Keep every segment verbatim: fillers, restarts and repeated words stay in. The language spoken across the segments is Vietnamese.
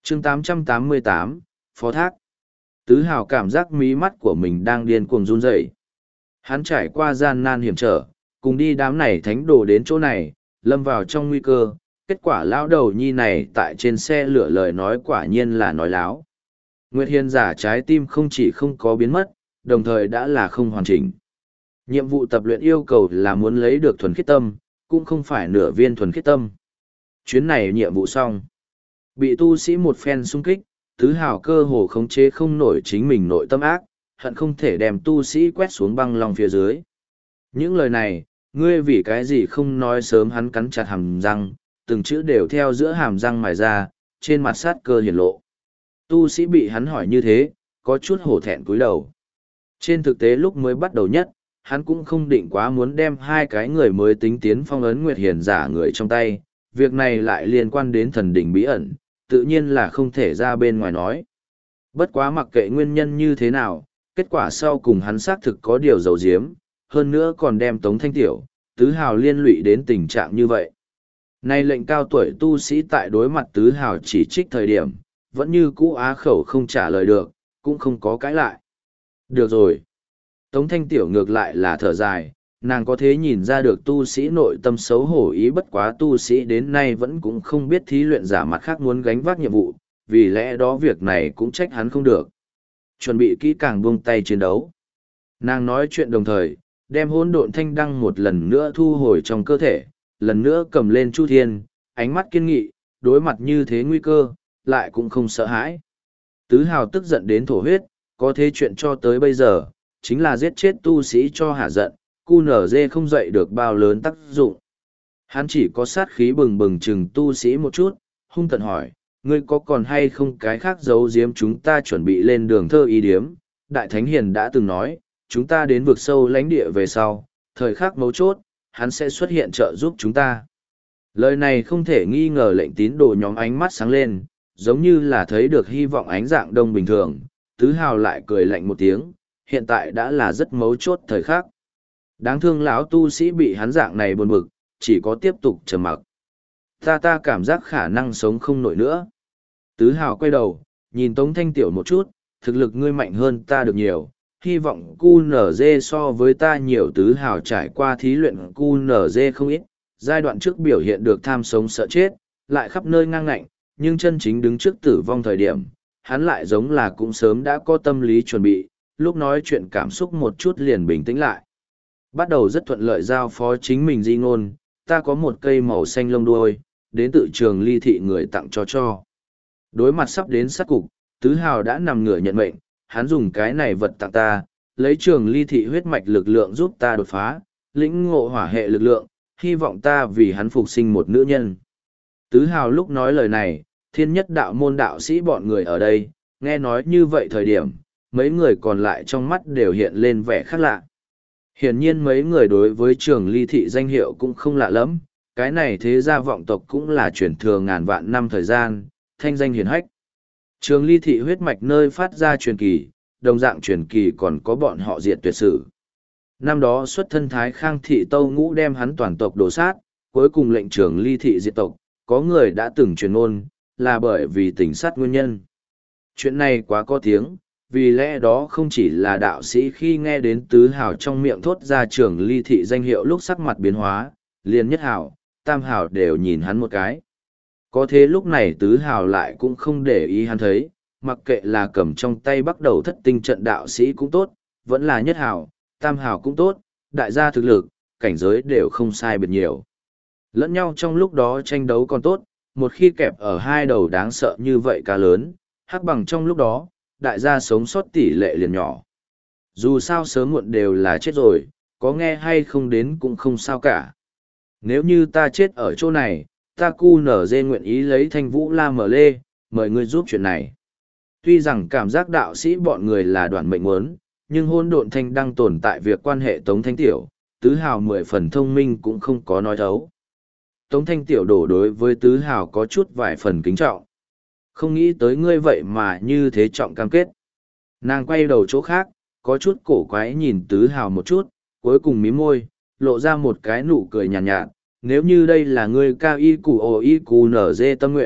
chương tám trăm tám mươi tám, Phó Thác. Tứ Hào cảm giác mí mắt của mình đang điên cuồng run rẩy. Hắn trải qua gian nan hiểm trở, cùng đi đám này thánh đồ đến chỗ này, lâm vào trong nguy cơ. Kết quả lão đầu nhi này tại trên xe lửa lời nói quả nhiên là nói láo. Nguyệt Hiền giả trái tim không chỉ không có biến mất, đồng thời đã là không hoàn chỉnh. Nhiệm vụ tập luyện yêu cầu là muốn lấy được thuần khiết tâm, cũng không phải nửa viên thuần khiết tâm. Chuyến này nhiệm vụ xong. Bị tu sĩ một phen xung kích, Tứ Hào cơ hồ khống chế không nổi chính mình nội tâm ác, hận không thể đem tu sĩ quét xuống băng lòng phía dưới. Những lời này, ngươi vì cái gì không nói sớm, hắn cắn chặt hàm răng, từng chữ đều theo giữa hàm răng mài ra, trên mặt sát cơ hiển lộ. Tu sĩ bị hắn hỏi như thế, có chút hổ thẹn cúi đầu. Trên thực tế lúc mới bắt đầu nhất, hắn cũng không định quá muốn đem hai cái người mới tính tiến phong ấn Nguyệt Hiền giả người trong tay, việc này lại liên quan đến thần đỉnh bí ẩn, tự nhiên là không thể ra bên ngoài nói. Bất quá mặc kệ nguyên nhân như thế nào, kết quả sau cùng hắn xác thực có điều giấu giếm, hơn nữa còn đem Tống Thanh Tiểu, Tứ Hào liên lụy đến tình trạng như vậy. Nay lệnh cao tuổi tu sĩ tại đối mặt Tứ Hào chỉ trích thời điểm, vẫn như cũ á khẩu không trả lời được, cũng không có cãi lại. Được rồi. Tống Thanh Tiểu ngược lại là thở dài, nàng có thể nhìn ra được tu sĩ nội tâm xấu hổ, ý bất quá tu sĩ đến nay vẫn cũng không biết thí luyện giả mặt khác muốn gánh vác nhiệm vụ, vì lẽ đó việc này cũng trách hắn không được. Chuẩn bị kỹ càng buông tay chiến đấu. Nàng nói chuyện đồng thời, đem hỗn độn thanh đăng một lần nữa thu hồi trong cơ thể, lần nữa cầm lên Chu Thiên, ánh mắt kiên nghị, đối mặt như thế nguy cơ, lại cũng không sợ hãi. Tứ Hào tức giận đến thổ huyết, có thế chuyện cho tới bây giờ, chính là giết chết tu sĩ cho hả giận, cu nở dê không dậy được bao lớn tác dụng. Hắn chỉ có sát khí bừng bừng chừng tu sĩ một chút, hung tận hỏi, ngươi có còn hay không cái khác giấu giếm chúng ta chuẩn bị lên đường thơ ý điếm. Đại Thánh Hiền đã từng nói, chúng ta đến vực sâu lãnh địa về sau, thời khắc mấu chốt, hắn sẽ xuất hiện trợ giúp chúng ta. Lời này không thể nghi ngờ lệnh tín đồ nhóm ánh mắt sáng lên, giống như là thấy được hy vọng ánh dạng đông bình thường. Tứ Hào lại cười lạnh một tiếng, hiện tại đã là rất mấu chốt thời khắc. Đáng thương lão tu sĩ bị hắn dạng này buồn bực, chỉ có tiếp tục trầm mặc. Ta ta cảm giác khả năng sống không nổi nữa. Tứ Hào quay đầu, nhìn Tống Thanh Tiểu một chút, thực lực ngươi mạnh hơn ta được nhiều, hy vọng cu nở dê so với ta nhiều. Tứ Hào trải qua thí luyện cu nở dê không ít, giai đoạn trước biểu hiện được tham sống sợ chết, lại khắp nơi ngang ngạnh, nhưng chân chính đứng trước tử vong thời điểm, hắn lại giống là cũng sớm đã có tâm lý chuẩn bị, lúc nói chuyện cảm xúc một chút liền bình tĩnh lại. Bắt đầu rất thuận lợi giao phó chính mình di ngôn, ta có một cây màu xanh lông đuôi, đến tự trường ly thị người tặng cho cho. Đối mặt sắp đến sát cục, Tứ Hào đã nằm ngửa nhận mệnh, hắn dùng cái này vật tặng ta, lấy trường ly thị huyết mạch lực lượng giúp ta đột phá, lĩnh ngộ hỏa hệ lực lượng, hy vọng ta vì hắn phục sinh một nữ nhân. Tứ Hào lúc nói lời này, thiên nhất đạo môn đạo sĩ bọn người ở đây, nghe nói như vậy thời điểm, mấy người còn lại trong mắt đều hiện lên vẻ khác lạ. Hiển nhiên mấy người đối với trường ly thị danh hiệu cũng không lạ lắm, cái này thế gia vọng tộc cũng là truyền thừa ngàn vạn năm thời gian, thanh danh hiển hách. Trường ly thị huyết mạch nơi phát ra truyền kỳ, đồng dạng truyền kỳ còn có bọn họ diệt tuyệt sử. Năm đó xuất thân Thái Khang thị Tâu Ngũ đem hắn toàn tộc đổ sát, cuối cùng lệnh trường ly thị diệt tộc, có người đã từng truyền ngôn, là bởi vì tình sát nguyên nhân. Chuyện này quá có tiếng, vì lẽ đó không chỉ là đạo sĩ khi nghe đến Tứ Hào trong miệng thốt ra trường ly thị danh hiệu lúc sắc mặt biến hóa, liền nhất hào, tam hào đều nhìn hắn một cái. Có thế lúc này Tứ Hào lại cũng không để ý hắn thấy, mặc kệ là cầm trong tay bắt đầu thất tinh trận đạo sĩ cũng tốt, vẫn là nhất hào, tam hào cũng tốt, đại gia thực lực, cảnh giới đều không sai biệt nhiều. Lẫn nhau trong lúc đó tranh đấu còn tốt, một khi kẹp ở hai đầu đáng sợ như vậy cá lớn, hắc bằng trong lúc đó, đại gia sống sót tỷ lệ liền nhỏ. Dù sao sớm muộn đều là chết rồi, có nghe hay không đến cũng không sao cả. Nếu như ta chết ở chỗ này, ta cu nở dê nguyện ý lấy thanh vũ la mở lê, mời ngươi giúp chuyện này. Tuy rằng cảm giác đạo sĩ bọn người là đoàn mệnh muốn, nhưng hôn độn thanh đang tồn tại việc quan hệ Tống Thanh Tiểu, Tứ Hào mười phần thông minh cũng không có nói thấu. Tống Thanh Tiểu đổ đối với Tứ Hào có chút vài phần kính trọng. Không nghĩ tới ngươi vậy mà như thế trọng cam kết. Nàng quay đầu chỗ khác, có chút cổ quái nhìn Tứ Hào một chút, cuối cùng mím môi, lộ ra một cái nụ cười nhàn nhạt, nhạt. Nếu như đây là ngươi cao y củ ồ y củ nở dê tâm nguyện,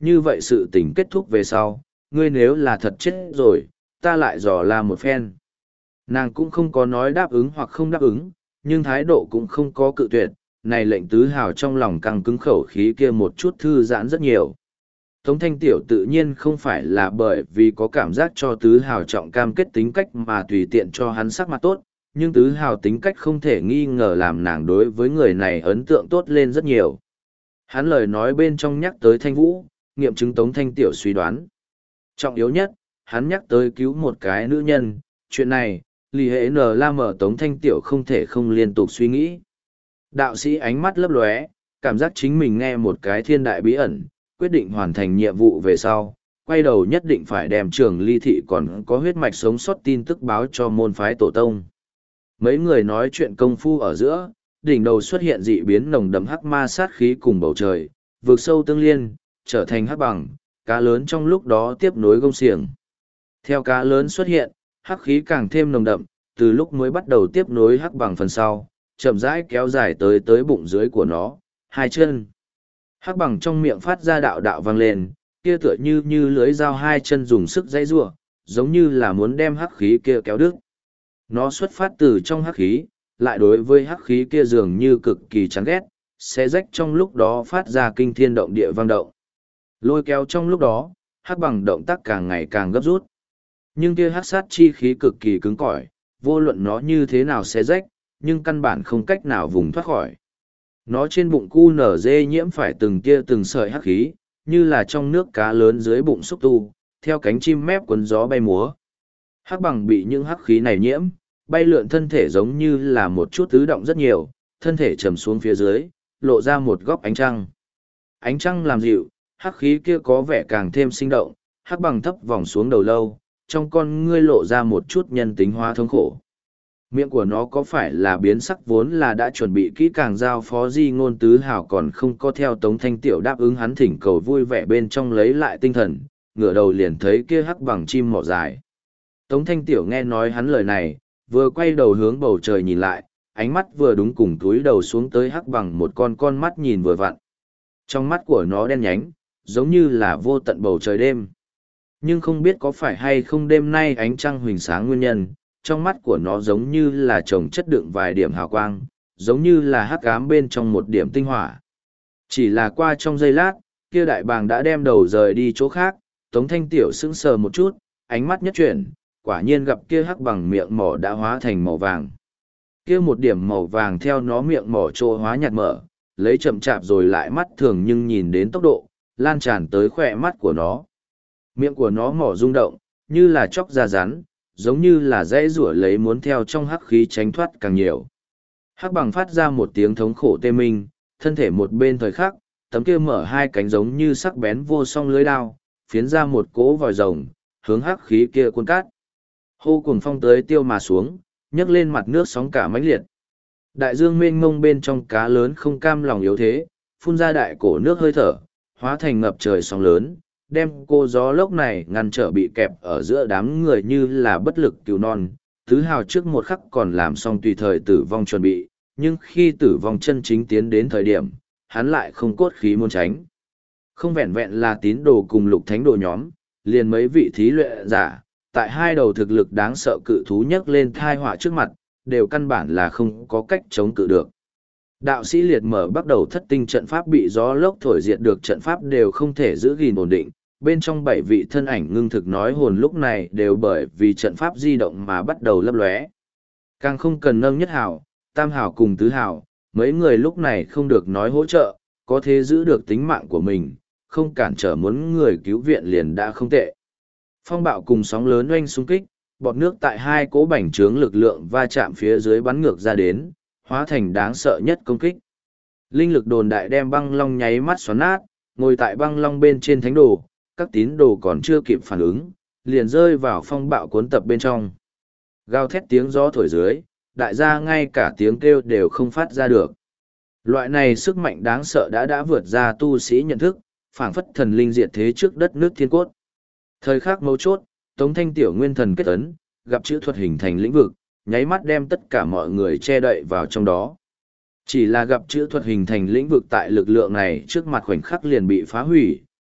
như vậy sự tình kết thúc về sau, ngươi nếu là thật chết rồi, ta lại dò la một phen. Nàng cũng không có nói đáp ứng hoặc không đáp ứng, nhưng thái độ cũng không có cự tuyệt, này lệnh tứ hào trong lòng căng cứng khẩu khí kia một chút thư giãn rất nhiều. Tống Thanh Tiểu tự nhiên không phải là bởi vì có cảm giác cho tứ hào trọng cam kết tính cách mà tùy tiện cho hắn sắc mặt tốt, nhưng tứ hào tính cách không thể nghi ngờ làm nàng đối với người này ấn tượng tốt lên rất nhiều. Hắn lời nói bên trong nhắc tới Thanh Vũ, nghiệm chứng Tống Thanh Tiểu suy đoán. Trọng yếu nhất, hắn nhắc tới cứu một cái nữ nhân, chuyện này, lì hệ n la mở Tống Thanh Tiểu không thể không liên tục suy nghĩ. Đạo sĩ ánh mắt lấp lóe, cảm giác chính mình nghe một cái thiên đại bí ẩn, quyết định hoàn thành nhiệm vụ về sau, quay đầu nhất định phải đem Trường Ly thị còn có huyết mạch sống sót tin tức báo cho môn phái tổ tông. Mấy người nói chuyện công phu ở giữa, đỉnh đầu xuất hiện dị biến nồng đậm hắc ma sát khí cùng bầu trời, vượt sâu tương liên, trở thành hắc bằng, cá lớn trong lúc đó tiếp nối gông xiềng. Theo cá lớn xuất hiện, hắc khí càng thêm nồng đậm, từ lúc mới bắt đầu tiếp nối hắc bằng phần sau, chậm rãi kéo dài tới tới bụng dưới của nó, hai chân. Hắc bằng trong miệng phát ra đạo đạo vang lên, kia tựa như như lưới dao hai chân dùng sức dãy giụa, giống như là muốn đem hắc khí kia kéo đứt. Nó xuất phát từ trong hắc khí, lại đối với hắc khí kia dường như cực kỳ chán ghét, xé rách trong lúc đó phát ra kinh thiên động địa vang động. Lôi kéo trong lúc đó, hắc bằng động tác càng ngày càng gấp rút. Nhưng kia hắc sát chi khí cực kỳ cứng cỏi, vô luận nó như thế nào xé rách, nhưng căn bản không cách nào vùng thoát khỏi. Nó trên bụng cu nở dê nhiễm phải từng tia từng sợi hắc khí, như là trong nước cá lớn dưới bụng xúc tu, theo cánh chim mép cuốn gió bay múa. Hắc bằng bị những hắc khí này nhiễm, bay lượn thân thể giống như là một chút tứ động rất nhiều, thân thể trầm xuống phía dưới, lộ ra một góc ánh trăng. Ánh trăng làm dịu, hắc khí kia có vẻ càng thêm sinh động, hắc bằng thấp vòng xuống đầu lâu, trong con ngươi lộ ra một chút nhân tính hóa thống khổ. Miệng của nó có phải là biến sắc vốn là đã chuẩn bị kỹ càng giao phó di ngôn tứ hào còn không có theo Tống Thanh Tiểu đáp ứng hắn thỉnh cầu vui vẻ bên trong lấy lại tinh thần, ngửa đầu liền thấy kia hắc bằng chim mỏ dài. Tống Thanh Tiểu nghe nói hắn lời này, vừa quay đầu hướng bầu trời nhìn lại, ánh mắt vừa đúng cùng túi đầu xuống tới hắc bằng một con con mắt nhìn vừa vặn. Trong mắt của nó đen nhánh, giống như là vô tận bầu trời đêm. Nhưng không biết có phải hay không đêm nay ánh trăng huỳnh sáng nguyên nhân, trong mắt của nó giống như là chồng chất đựng vài điểm hào quang, giống như là hắc ám bên trong một điểm tinh hỏa. Chỉ là qua trong giây lát, kia đại bàng đã đem đầu rời đi chỗ khác, Tống Thanh Tiểu sững sờ một chút, ánh mắt nhất chuyển, quả nhiên gặp kia hắc bằng miệng mỏ đã hóa thành màu vàng. Kia một điểm màu vàng theo nó miệng mỏ trô hóa nhạt mở, lấy chậm chạp rồi lại mắt thường nhưng nhìn đến tốc độ, lan tràn tới khỏe mắt của nó. Miệng của nó mỏ rung động, như là chóc da rắn, giống như là dãy rủa lấy muốn theo trong hắc khí tránh thoát càng nhiều. Hắc bằng phát ra một tiếng thống khổ tê minh, thân thể một bên thời khắc, tấm kia mở hai cánh giống như sắc bén vô song lưới đao, phiến ra một cỗ vòi rồng, hướng hắc khí kia cuốn cát. Hô cuồng phong tới tiêu mà xuống, nhấc lên mặt nước sóng cả mãnh liệt. Đại dương mênh mông bên trong cá lớn không cam lòng yếu thế, phun ra đại cổ nước hơi thở, hóa thành ngập trời sóng lớn, đem cô gió lốc này ngăn trở bị kẹp ở giữa đám người như là bất lực cứu non. Tứ hào trước một khắc còn làm xong tùy thời tử vong chuẩn bị, nhưng khi tử vong chân chính tiến đến thời điểm, hắn lại không cốt khí muốn tránh. Không vẹn vẹn là tín đồ cùng lục thánh đồ nhóm, liền mấy vị thí luyện giả, tại hai đầu thực lực đáng sợ cự thú nhấc lên thai họa trước mặt, đều căn bản là không có cách chống cự được. Đạo sĩ liệt mở bắt đầu thất tinh trận pháp bị gió lốc thổi diệt được trận pháp đều không thể giữ gìn ổn định, bên trong bảy vị thân ảnh ngưng thực nói hồn lúc này đều bởi vì trận pháp di động mà bắt đầu lấp lóe. Càng không cần nâng nhất hào, tam hào cùng tứ hào, mấy người lúc này không được nói hỗ trợ, có thể giữ được tính mạng của mình, không cản trở muốn người cứu viện liền đã không tệ. Phong bạo cùng sóng lớn oanh xung kích, bọt nước tại hai cỗ bành trướng lực lượng va chạm phía dưới bắn ngược ra đến, hóa thành đáng sợ nhất công kích. Linh lực đồn đại đem băng long nháy mắt xoắn nát, ngồi tại băng long bên trên thánh đồ, các tín đồ còn chưa kịp phản ứng, liền rơi vào phong bạo cuốn tập bên trong. Gào thét tiếng gió thổi dưới, đại gia ngay cả tiếng kêu đều không phát ra được. Loại này sức mạnh đáng sợ đã đã vượt ra tu sĩ nhận thức, phảng phất thần linh diệt thế trước đất nước thiên cốt. Thời khắc mấu chốt, Tống Thanh Tiểu nguyên thần kết ấn, gặp chữ thuật hình thành lĩnh vực, nháy mắt đem tất cả mọi người che đậy vào trong đó. Chỉ là gặp chữ thuật hình thành lĩnh vực tại lực lượng này trước mặt khoảnh khắc liền bị phá hủy,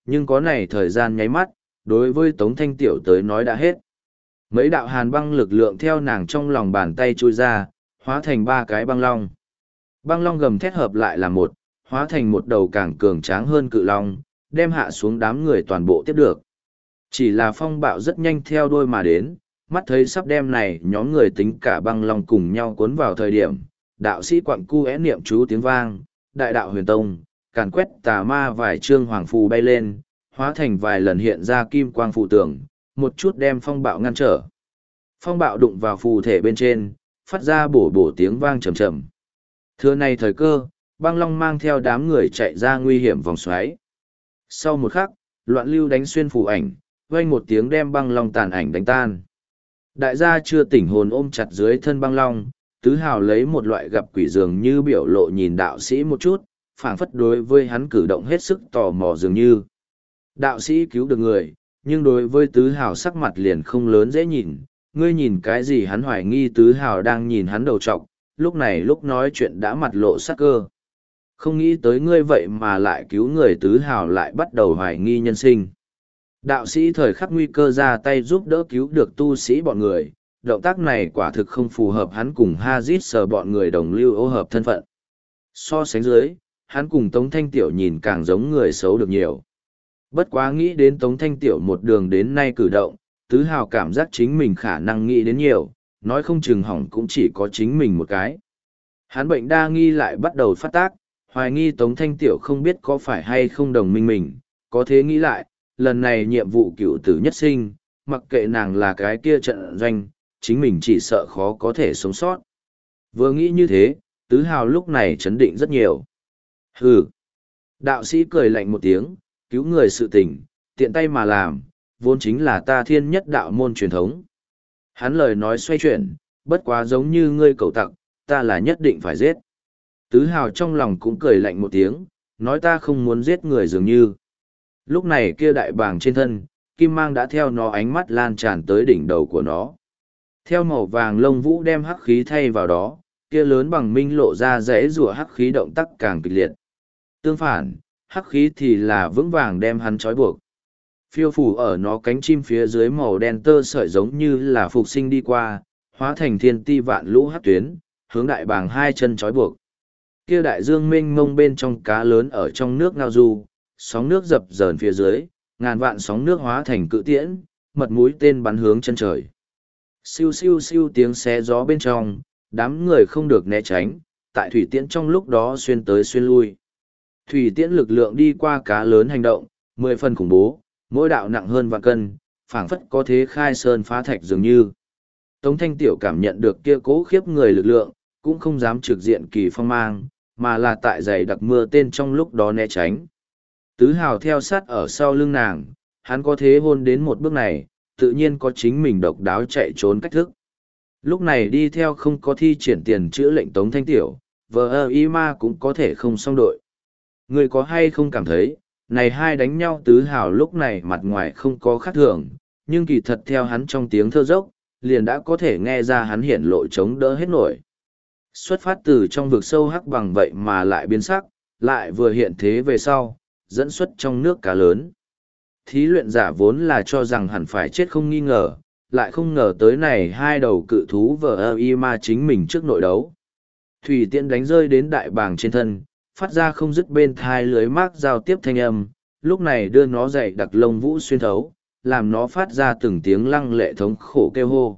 nhưng có này thời gian nháy mắt, đối với Tống Thanh Tiểu tới nói đã hết. Mấy đạo hàn băng lực lượng theo nàng trong lòng bàn tay trôi ra, hóa thành ba cái băng long. Băng long gầm thét hợp lại là một, hóa thành một đầu càng cường tráng hơn cự long, đem hạ xuống đám người toàn bộ tiếp được. Chỉ là phong bạo rất nhanh theo đuôi mà đến, mắt thấy sắp đem này nhóm người tính cả băng long cùng nhau cuốn vào thời điểm, đạo sĩ quặng cu é niệm chú tiếng vang, đại đạo huyền tông, càn quét tà ma vài trương hoàng phù bay lên, hóa thành vài lần hiện ra kim quang phù tường, một chút đem phong bạo ngăn trở. Phong bạo đụng vào phù thể bên trên, phát ra bổ bổ tiếng vang trầm trầm. Thưa này thời cơ, băng long mang theo đám người chạy ra nguy hiểm vòng xoáy. Sau một khắc, loạn lưu đánh xuyên phù ảnh, vang một tiếng đem băng long tàn ảnh đánh tan. Đại gia chưa tỉnh hồn ôm chặt dưới thân băng long, tứ hào lấy một loại gặp quỷ dường như biểu lộ nhìn đạo sĩ một chút, phảng phất đối với hắn cử động hết sức tò mò dường như. Đạo sĩ cứu được người, nhưng đối với tứ hào sắc mặt liền không lớn dễ nhìn, ngươi nhìn cái gì hắn hoài nghi tứ hào đang nhìn hắn đầu trọc, lúc này lúc nói chuyện đã mặt lộ sắc cơ. Không nghĩ tới ngươi vậy mà lại cứu người tứ hào lại bắt đầu hoài nghi nhân sinh. Đạo sĩ thời khắc nguy cơ ra tay giúp đỡ cứu được tu sĩ bọn người, động tác này quả thực không phù hợp hắn cùng Hazit sờ bọn người đồng lưu ô hợp thân phận. So sánh dưới, hắn cùng Tống Thanh Tiểu nhìn càng giống người xấu được nhiều. Bất quá nghĩ đến Tống Thanh Tiểu một đường đến nay cử động, tứ hào cảm giác chính mình khả năng nghĩ đến nhiều, nói không chừng hỏng cũng chỉ có chính mình một cái. Hắn bệnh đa nghi lại bắt đầu phát tác, hoài nghi Tống Thanh Tiểu không biết có phải hay không đồng minh mình, có thế nghĩ lại, lần này nhiệm vụ cựu tử nhất sinh, mặc kệ nàng là cái kia trận doanh, chính mình chỉ sợ khó có thể sống sót. Vừa nghĩ như thế, tứ hào lúc này chấn định rất nhiều. Hừ! Đạo sĩ cười lạnh một tiếng, cứu người sự tình, tiện tay mà làm, vốn chính là ta thiên nhất đạo môn truyền thống. Hắn lời nói xoay chuyển, bất quá giống như ngươi cầu tặc, ta là nhất định phải giết. Tứ hào trong lòng cũng cười lạnh một tiếng, nói ta không muốn giết người dường như. Lúc này kia đại bàng trên thân, kim mang đã theo nó ánh mắt lan tràn tới đỉnh đầu của nó. Theo màu vàng lông vũ đem hắc khí thay vào đó, kia lớn bằng minh lộ ra rẽ rùa hắc khí động tác càng kịch liệt. Tương phản, hắc khí thì là vững vàng đem hắn trói buộc. Phiêu phủ ở nó cánh chim phía dưới màu đen tơ sợi giống như là phục sinh đi qua, hóa thành thiên ti vạn lũ hắc tuyến, hướng đại bàng hai chân trói buộc. Kia đại dương mênh mông bên trong cá lớn ở trong nước ngao du, sóng nước dập dờn phía dưới, ngàn vạn sóng nước hóa thành cự tiễn, mật mũi tên bắn hướng chân trời. Siêu siêu siêu tiếng xé gió bên trong, đám người không được né tránh, tại thủy tiễn trong lúc đó xuyên tới xuyên lui. Thủy tiễn lực lượng đi qua cá lớn hành động, mười phần khủng bố, mỗi đạo nặng hơn vạn cân, phảng phất có thế khai sơn phá thạch dường như. Tống Thanh Tiểu cảm nhận được kia cố khiếp người lực lượng, cũng không dám trực diện kỳ phong mang, mà là tại giày đặc mưa tên trong lúc đó né tránh. Tứ hào theo sát ở sau lưng nàng, hắn có thế hôn đến một bước này, tự nhiên có chính mình độc đáo chạy trốn cách thức. Lúc này đi theo không có thi triển tiền chữa lệnh Tống Thanh Tiểu, vờ ơ y ma cũng có thể không xong đội. Người có hay không cảm thấy, này hai đánh nhau tứ hào lúc này mặt ngoài không có khác thường, nhưng kỳ thật theo hắn trong tiếng thơ dốc, liền đã có thể nghe ra hắn hiển lộ chống đỡ hết nổi. Xuất phát từ trong vực sâu hắc bằng vậy mà lại biến sắc, lại vừa hiện thế về sau, dẫn xuất trong nước cá lớn. Thí luyện giả vốn là cho rằng hẳn phải chết không nghi ngờ, lại không ngờ tới này hai đầu cự thú vờ ơ y ma chính mình trước nội đấu. Thủy tiễn đánh rơi đến đại bàng trên thân, phát ra không dứt bên thai lưới mác giao tiếp thanh âm, lúc này đưa nó dậy đặc lông vũ xuyên thấu, làm nó phát ra từng tiếng lăng lệ thống khổ kêu hô.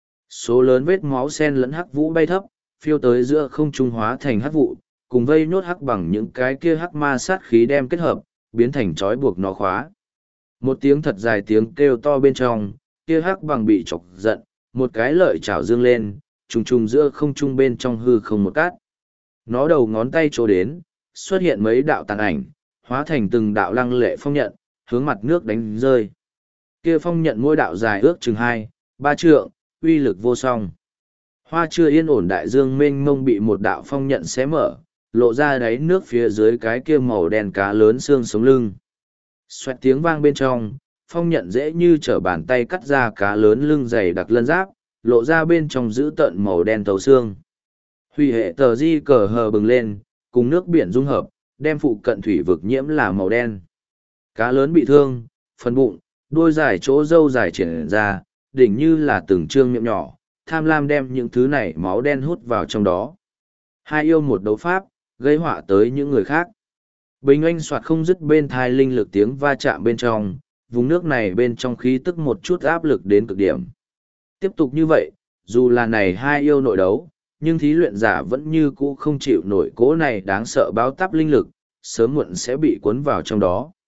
Số lớn vết máu sen lẫn hắc vũ bay thấp, phiêu tới giữa không trung hóa thành hắc vụ, cùng vây nốt hắc bằng những cái kia hắc ma sát khí đem kết hợp, biến thành trói buộc nó khóa. Một tiếng thật dài tiếng kêu to bên trong, kia hắc bằng bị chọc giận, một cái lợi chảo dương lên, trùng trùng giữa không trung bên trong hư không một cát. Nó đầu ngón tay trổ đến, xuất hiện mấy đạo tàn ảnh, hóa thành từng đạo lăng lệ phong nhận, hướng mặt nước đánh rơi. Kia phong nhận mỗi đạo dài ước chừng hai, ba trượng, uy lực vô song. Hoa chưa yên ổn đại dương mênh mông bị một đạo phong nhận xé mở, lộ ra đáy nước phía dưới cái kia màu đen cá lớn xương sống lưng. Xoẹt tiếng vang bên trong, phong nhận dễ như trở bàn tay cắt ra cá lớn lưng dày đặc lân giáp, lộ ra bên trong giữ tận màu đen thấu xương. Hủy hệ tờ di cờ hờ bừng lên, cùng nước biển dung hợp, đem phụ cận thủy vực nhiễm là màu đen. Cá lớn bị thương, phần bụng, đuôi dài chỗ râu dài triển ra, đỉnh như là từng trương miệng nhỏ, tham lam đem những thứ này máu đen hút vào trong đó. Hai yêu một đấu pháp, gây họa tới những người khác. Bình oanh soạt không dứt bên thai linh lực tiếng va chạm bên trong, vùng nước này bên trong khí tức một chút áp lực đến cực điểm. Tiếp tục như vậy, dù là này hai yêu nội đấu, nhưng thí luyện giả vẫn như cũ không chịu nổi cỗ này đáng sợ báo táp linh lực, sớm muộn sẽ bị cuốn vào trong đó.